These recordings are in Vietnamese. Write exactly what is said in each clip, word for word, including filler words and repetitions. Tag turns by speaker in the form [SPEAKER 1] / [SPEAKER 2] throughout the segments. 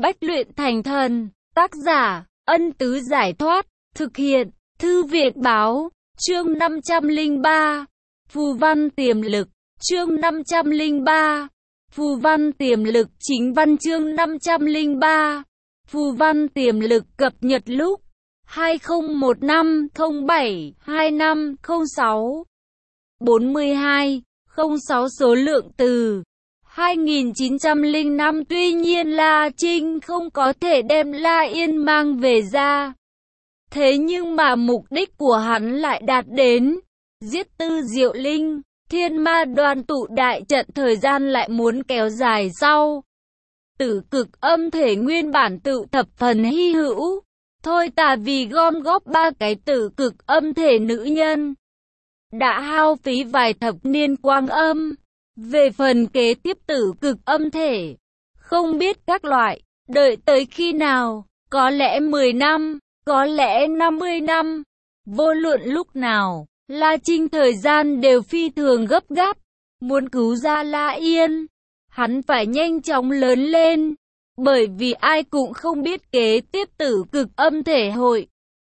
[SPEAKER 1] Bách luyện thành thần. Tác giả, Ân Tứ Giải Thoát. Thực hiện, Thư viện báo. Chương năm trăm lẻ ba. Phù văn tiềm lực. Chương năm trăm lẻ ba. Phù văn tiềm lực. Chính văn chương năm trăm lẻ ba. Phù văn tiềm lực cập nhật lúc hai không một năm không bảy hai năm không sáu bốn mươi hai không sáu. Số lượng từ hai nghìn chín trăm lẻ năm. Tuy nhiên La Trinh không có thể đem La Yên mang về ra. Thế nhưng mà mục đích của hắn lại đạt đến. Giết Tư Diệu Linh, Thiên Ma đoàn tụ đại trận thời gian lại muốn kéo dài sau. Tử cực âm thể nguyên bản tự thập phần hy hữu. Thôi Tà vì gom góp ba cái tử cực âm thể nữ nhân, đã hao phí vài thập niên quang âm. Về phần kế tiếp tử cực âm thể, không biết các loại, đợi tới khi nào, có lẽ mười năm, có lẽ năm mươi năm. Vô luận lúc nào, La Trinh thời gian đều phi thường gấp gáp, muốn cứu ra La Yên. Hắn phải nhanh chóng lớn lên, bởi vì ai cũng không biết kế tiếp tử cực âm thể hội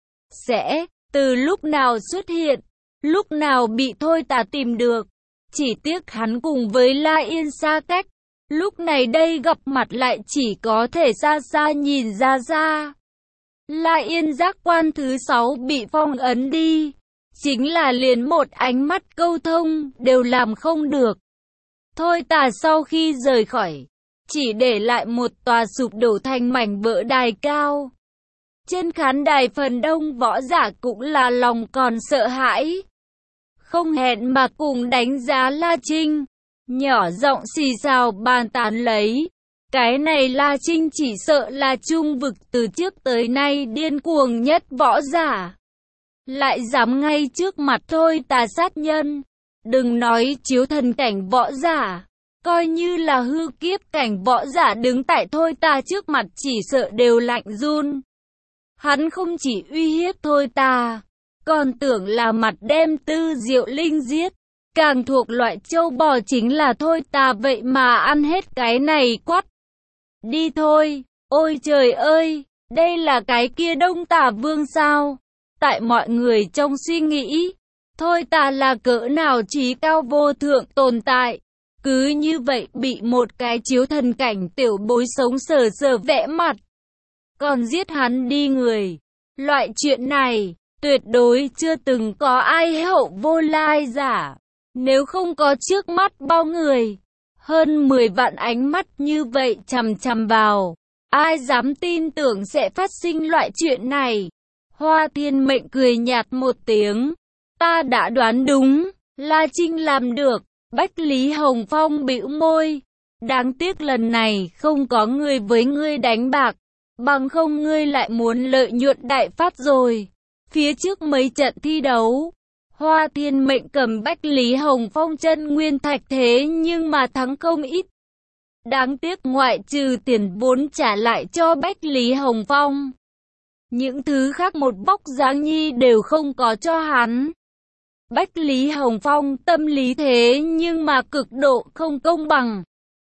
[SPEAKER 1] sẽ từ lúc nào xuất hiện, lúc nào bị Thôi Tà tìm được. Chỉ tiếc hắn cùng với La Yên xa cách, lúc này đây gặp mặt lại chỉ có thể xa xa nhìn ra ra. La Yên giác quan thứ sáu bị phong ấn đi, chính là liền một ánh mắt câu thông đều làm không được. Thôi Tà sau khi rời khỏi, chỉ để lại một tòa sụp đổ thành mảnh vỡ đài cao. Trên khán đài phần đông võ giả cũng là lòng còn sợ hãi, không hẹn mà cùng đánh giá La Trinh, nhỏ giọng xì xào bàn tán lấy. Cái này La Trinh chỉ sợ là trung vực từ trước tới nay điên cuồng nhất võ giả, lại dám ngay trước mặt Thôi Tà sát nhân. Đừng nói chiếu thần cảnh võ giả, coi như là hư kiếp cảnh võ giả đứng tại Thôi Tà trước mặt chỉ sợ đều lạnh run. Hắn không chỉ uy hiếp Thôi Tà, còn tưởng là mặt đem Tư Diệu Linh giết. Càng thuộc loại châu bò chính là Thôi Tà vậy mà ăn hết cái này quát. Đi thôi, ôi trời ơi, đây là cái kia Đông Tà Vương sao? Tại mọi người trong suy nghĩ, Thôi Tà là cỡ nào trí cao vô thượng tồn tại. Cứ như vậy bị một cái chiếu thần cảnh tiểu bối sống sờ sờ vẽ mặt, còn giết hắn đi người. Loại chuyện này, tuyệt đối chưa từng có ai hậu vô lai giả. Nếu không có trước mắt bao người, hơn mười vạn ánh mắt như vậy chằm chằm vào, ai dám tin tưởng sẽ phát sinh loại chuyện này. Hoa Thiên Mệnh cười nhạt một tiếng. Ta đã đoán đúng, La Trinh làm được. Bách Lý Hồng Phong bĩu môi. Đáng tiếc lần này không có người với ngươi đánh bạc, bằng không ngươi lại muốn lợi nhuận đại phát rồi. Phía trước mấy trận thi đấu, Hoa Thiên Mệnh cầm Bách Lý Hồng Phong chân nguyên thạch thế nhưng mà thắng không ít. Đáng tiếc ngoại trừ tiền vốn trả lại cho Bách Lý Hồng Phong, những thứ khác một bóc dáng nhi đều không có cho hắn. Bách Lý Hồng Phong tâm lý thế nhưng mà cực độ không công bằng.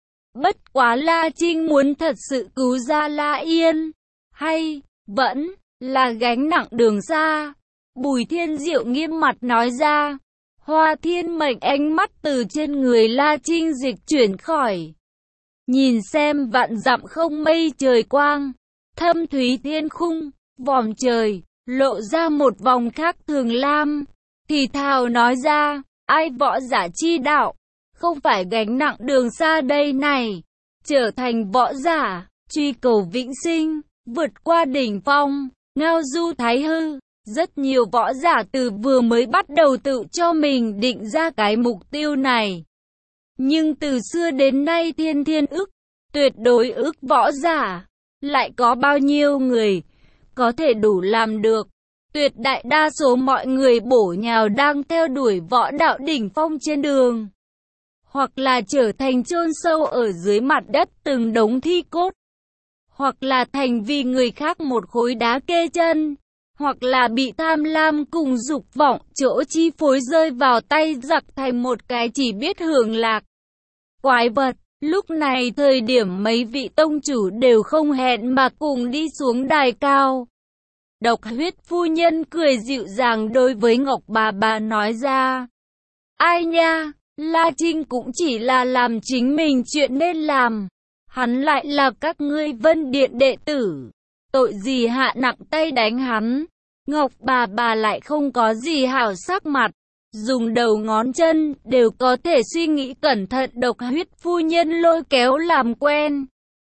[SPEAKER 1] Bất quá La Trinh muốn thật sự cứu ra La Yên, hay vẫn là gánh nặng đường xa? Bùi Thiên Diệu nghiêm mặt nói ra. Hoa Thiên Mệnh ánh mắt từ trên người La Trinh dịch chuyển khỏi, nhìn xem vạn dặm không mây trời quang, thâm thúy thiên khung, vòm trời, lộ ra một vòng khác thường lam. Thì thào nói ra, ai võ giả chi đạo, không phải gánh nặng đường xa đây này. Trở thành võ giả, truy cầu vĩnh sinh, vượt qua đỉnh phong, ngao du thái hư. Rất nhiều võ giả từ vừa mới bắt đầu tự cho mình định ra cái mục tiêu này. Nhưng từ xưa đến nay thiên thiên ức, tuyệt đối ức võ giả, lại có bao nhiêu người có thể đủ làm được? Tuyệt đại đa số mọi người bổ nhào đang theo đuổi võ đạo đỉnh phong trên đường, hoặc là trở thành chôn sâu ở dưới mặt đất từng đống thi cốt, hoặc là thành vì người khác một khối đá kê chân, hoặc là bị tham lam cùng dục vọng chỗ chi phối rơi vào tay giặc thành một cái chỉ biết hưởng lạc quái vật. Lúc này thời điểm mấy vị tông chủ đều không hẹn mà cùng đi xuống đài cao. Độc Huyết phu nhân cười dịu dàng đối với Ngọc bà bà nói ra. Ai nha, La Trinh cũng chỉ là làm chính mình chuyện nên làm. Hắn lại là các ngươi Vân Điện đệ tử. Tội gì hạ nặng tay đánh hắn. Ngọc bà bà lại không có gì hảo sắc mặt. Dùng đầu ngón chân đều có thể suy nghĩ cẩn thận. Độc Huyết phu nhân lôi kéo làm quen.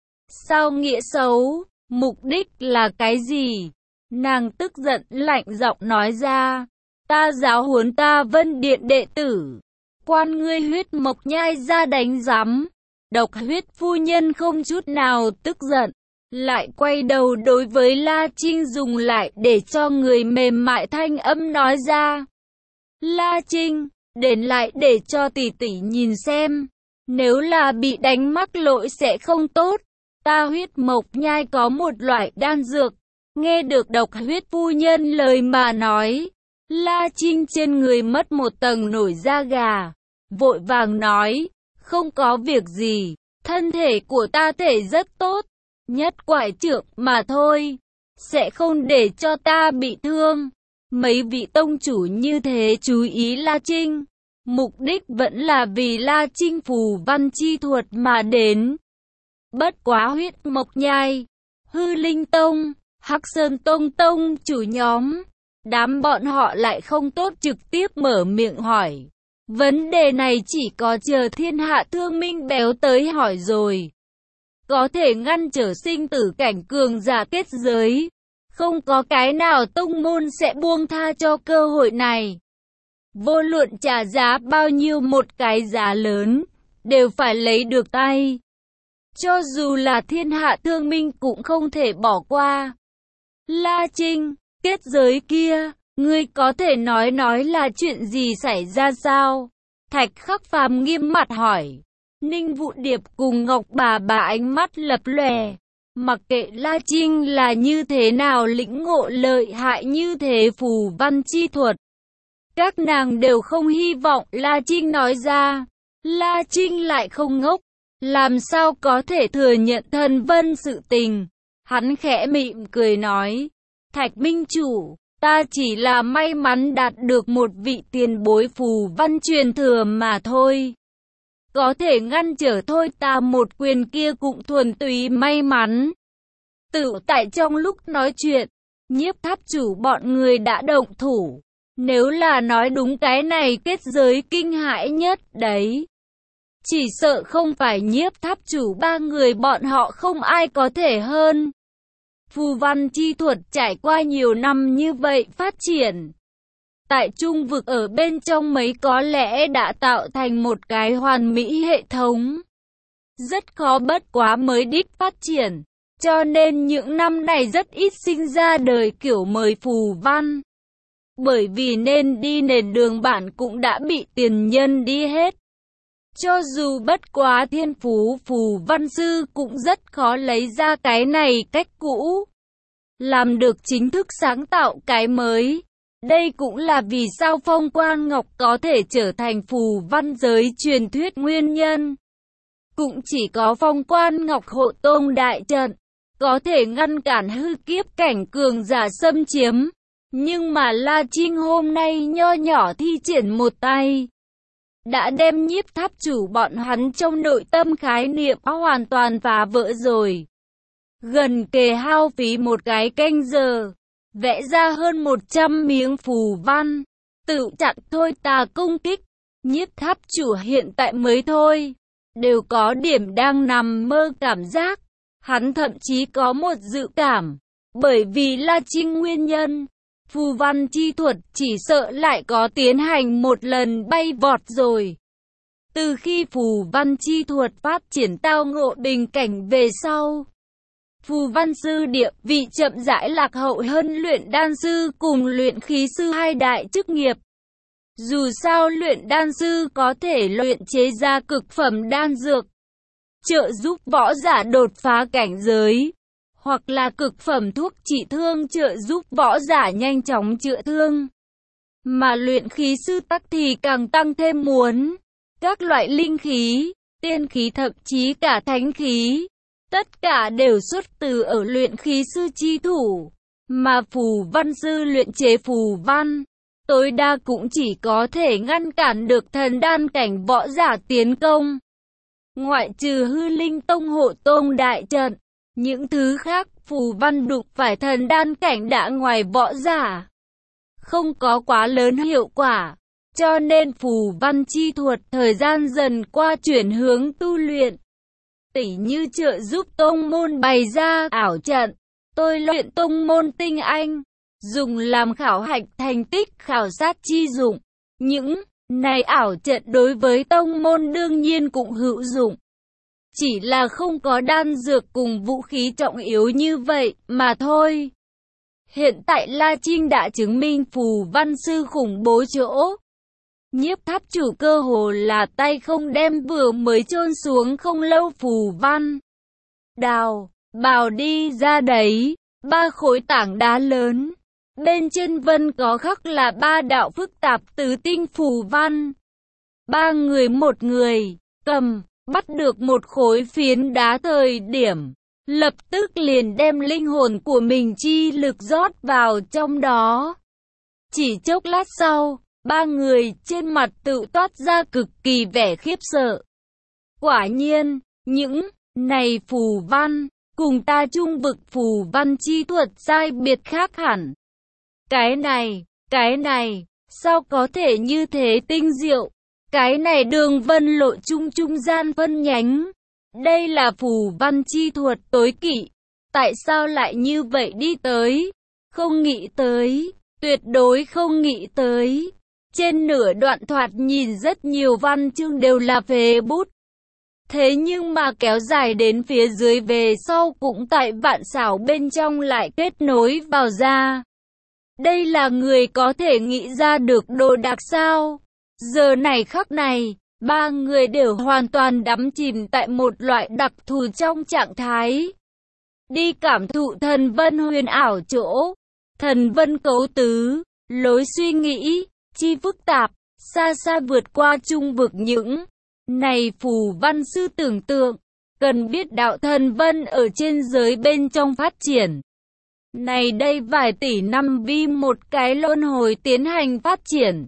[SPEAKER 1] Sao nghĩa xấu, mục đích là cái gì? Nàng tức giận lạnh giọng nói ra. Ta giáo huấn ta Vân Điện đệ tử. Quan ngươi Huyết Mộc Nhai ra đánh giám. Độc Huyết phu nhân không chút nào tức giận. Lại quay đầu đối với La Trinh dùng lại để cho người mềm mại thanh âm nói ra. La Trinh, đến lại để cho tỷ tỷ nhìn xem. Nếu là bị đánh mắc lỗi sẽ không tốt. Ta Huyết Mộc Nhai có một loại đan dược. Nghe được Độc Huyết phu nhân lời mà nói. La Trinh trên người mất một tầng nổi da gà. Vội vàng nói. Không có việc gì. Thân thể của ta thể rất tốt. Nhất quải trượng mà thôi. Sẽ không để cho ta bị thương. Mấy vị tông chủ như thế chú ý La Trinh. Mục đích vẫn là vì La Trinh phù văn chi thuật mà đến. Bất quá Huyết Mộc Nhai, Hư Linh Tông, Hắc Sơn Tông Tông chủ nhóm. Đám bọn họ lại không tốt trực tiếp mở miệng hỏi. Vấn đề này chỉ có chờ Thiên Hạ Thương Minh béo tới hỏi rồi. Có thể ngăn trở sinh tử cảnh cường giả kết giới. Không có cái nào tông môn sẽ buông tha cho cơ hội này. Vô luận trả giá bao nhiêu một cái giá lớn, đều phải lấy được tay. Cho dù là Thiên Hạ Thương Minh cũng không thể bỏ qua. La Trinh, kết giới kia, ngươi có thể nói nói là chuyện gì xảy ra sao? Thạch Khắc Phàm nghiêm mặt hỏi. Ninh Vũ Điệp cùng Ngọc bà bà ánh mắt lập lòe. Mặc kệ La Trinh là như thế nào lĩnh ngộ lợi hại như thế phù văn chi thuật. Các nàng đều không hy vọng La Trinh nói ra. La Trinh lại không ngốc. Làm sao có thể thừa nhận thần vân sự tình. Hắn khẽ mỉm cười nói. Thạch Minh Chủ, ta chỉ là may mắn đạt được một vị tiền bối phù văn truyền thừa mà thôi. Có thể ngăn trở thôi ta một quyền kia cũng thuần túy may mắn. Tự tại trong lúc nói chuyện, Nhiếp Tháp Chủ bọn người đã động thủ. Nếu là nói đúng cái này kết giới kinh hãi nhất đấy. Chỉ sợ không phải Nhiếp Tháp Chủ ba người bọn họ không ai có thể hơn. Phù văn chi thuật trải qua nhiều năm như vậy phát triển. Tại trung vực ở bên trong mấy có lẽ đã tạo thành một cái hoàn mỹ hệ thống. Rất khó bất quá mới đích phát triển. Cho nên những năm này rất ít sinh ra đời kiểu mới phù văn. Bởi vì nên đi nền đường bản cũng đã bị tiền nhân đi hết. Cho dù bất quá thiên phú phù văn sư cũng rất khó lấy ra cái này cách cũ. Làm được chính thức sáng tạo cái mới. Đây cũng là vì sao Phong Quan Ngọc có thể trở thành phù văn giới truyền thuyết nguyên nhân. Cũng chỉ có Phong Quan Ngọc hộ tông đại trận, có thể ngăn cản hư kiếp cảnh cường giả xâm chiếm. Nhưng mà La Trinh hôm nay nho nhỏ thi triển một tay. Đã đem Nhiếp Tháp Chủ bọn hắn trong nội tâm khái niệm hoàn toàn phá vỡ rồi. Gần kề hao phí một cái canh giờ. Vẽ ra hơn một trăm miếng phù văn. Tự chặn thôi ta công kích. Nhiếp Tháp Chủ hiện tại mới thôi. Đều có điểm đang nằm mơ cảm giác. Hắn thậm chí có một dự cảm. Bởi vì La Trinh nguyên nhân. Phù văn chi thuật chỉ sợ lại có tiến hành một lần bay vọt rồi. Từ khi phù văn chi thuật phát triển tao ngộ bình cảnh về sau. Phù văn sư địa vị chậm rãi lạc hậu hơn luyện đan sư cùng luyện khí sư hai đại chức nghiệp. Dù sao luyện đan sư có thể luyện chế ra cực phẩm đan dược, trợ giúp võ giả đột phá cảnh giới, hoặc là cực phẩm thuốc trị thương trợ giúp võ giả nhanh chóng chữa thương. Mà luyện khí sư tắc thì càng tăng thêm muốn các loại linh khí, tiên khí thậm chí cả thánh khí. Tất cả đều xuất từ ở luyện khí sư chi thủ, mà phù văn sư luyện chế phù văn, tối đa cũng chỉ có thể ngăn cản được thần đan cảnh võ giả tiến công. Ngoại trừ hư linh tông hộ tông đại trận, những thứ khác phù văn đụng phải thần đan cảnh đã ngoài võ giả, không có quá lớn hiệu quả, cho nên phù văn chi thuật thời gian dần qua chuyển hướng tu luyện. Tỉ như trợ giúp tông môn bày ra ảo trận, tôi luyện tông môn tinh anh, dùng làm khảo hạch thành tích khảo sát chi dụng. Những này ảo trận đối với tông môn đương nhiên cũng hữu dụng. Chỉ là không có đan dược cùng vũ khí trọng yếu như vậy mà thôi. Hiện tại La Trinh đã chứng minh phù văn sư khủng bố chỗ. Nhiếp tháp chủ cơ hồ là tay không đem vừa mới chôn xuống không lâu phù văn đào, bào đi ra đấy, ba khối tảng đá lớn. Bên trên vân có khắc là ba đạo phức tạp tứ tinh phù văn. Ba người một người, cầm, bắt được một khối phiến đá thời điểm, lập tức liền đem linh hồn của mình chi lực rót vào trong đó. Chỉ chốc lát sau, ba người trên mặt tự toát ra cực kỳ vẻ khiếp sợ. Quả nhiên, những này phù văn, cùng ta trung vực phù văn chi thuật sai biệt khác hẳn. Cái này, cái này, sao có thể như thế tinh diệu? Cái này đường vân lộ trung trung gian phân nhánh. Đây là phù văn chi thuật tối kỵ. Tại sao lại như vậy đi tới? Không nghĩ tới, tuyệt đối không nghĩ tới. Trên nửa đoạn thoạt nhìn rất nhiều văn chương đều là phế bút. Thế nhưng mà kéo dài đến phía dưới về sau cũng tại vạn xảo bên trong lại kết nối vào ra. Đây là người có thể nghĩ ra được đồ đạc sao? Giờ này khắc này, ba người đều hoàn toàn đắm chìm tại một loại đặc thù trong trạng thái. Đi cảm thụ thần vân huyền ảo chỗ, thần vân cấu tứ, lối suy nghĩ, chi phức tạp, xa xa vượt qua trung vực những này phù văn sư tưởng tượng, cần biết đạo thần vân ở trên giới bên trong phát triển. Này đây vài tỷ năm vi một cái luân hồi tiến hành phát triển.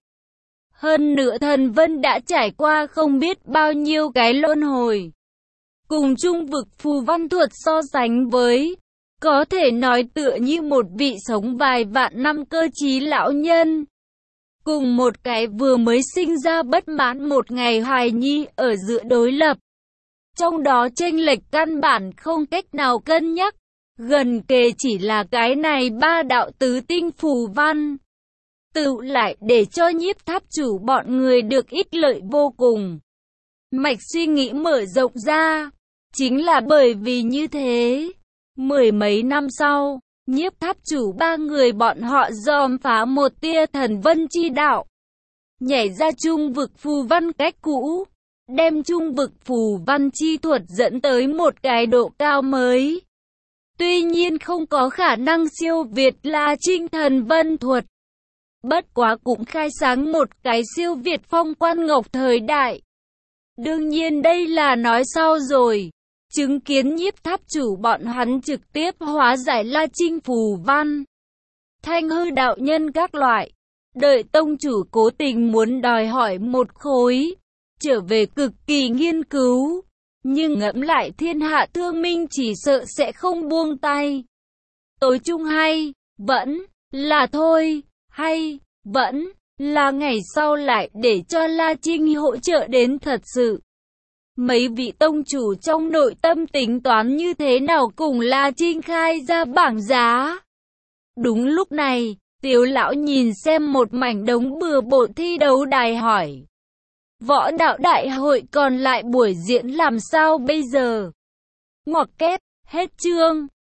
[SPEAKER 1] Hơn nữa thần vân đã trải qua không biết bao nhiêu cái luân hồi. Cùng trung vực phù văn thuật so sánh với, có thể nói tựa như một vị sống vài vạn năm cơ trí lão nhân. Cùng một cái vừa mới sinh ra bất mãn một ngày hài nhi ở giữa đối lập. Trong đó chênh lệch căn bản không cách nào cân nhắc. Gần kề chỉ là cái này ba đạo tứ tinh phù văn. Tự lại để cho nhiếp tháp chủ bọn người được ích lợi vô cùng. Mạch suy nghĩ mở rộng ra. Chính là bởi vì như thế. Mười mấy năm sau, nhiếp tháp chủ ba người bọn họ dòm phá một tia thần vân chi đạo. Nhảy ra trung vực phù văn cách cũ. Đem trung vực phù văn chi thuật dẫn tới một cái độ cao mới. Tuy nhiên không có khả năng siêu việt La Trinh thần vân thuật. Bất quá cũng khai sáng một cái siêu việt phong quan ngọc thời đại. Đương nhiên đây là nói sau rồi. Chứng kiến nhiếp tháp chủ bọn hắn trực tiếp hóa giải La Trinh phù văn. Thanh hư đạo nhân các loại. Đợi tông chủ cố tình muốn đòi hỏi một khối. Trở về cực kỳ nghiên cứu. Nhưng ngẫm lại thiên hạ thương minh chỉ sợ sẽ không buông tay. Tối chung hay, vẫn là thôi, hay, vẫn là ngày sau lại để cho La Trinh hỗ trợ đến thật sự. Mấy vị tông chủ trong nội tâm tính toán như thế nào cùng La Trinh khai ra bảng giá. Đúng lúc này, Tiếu lão nhìn xem một mảnh đống bừa bộn thi đấu đài hỏi. Võ đạo đại hội còn lại buổi diễn làm sao bây giờ? Ngoặc kép, hết chương.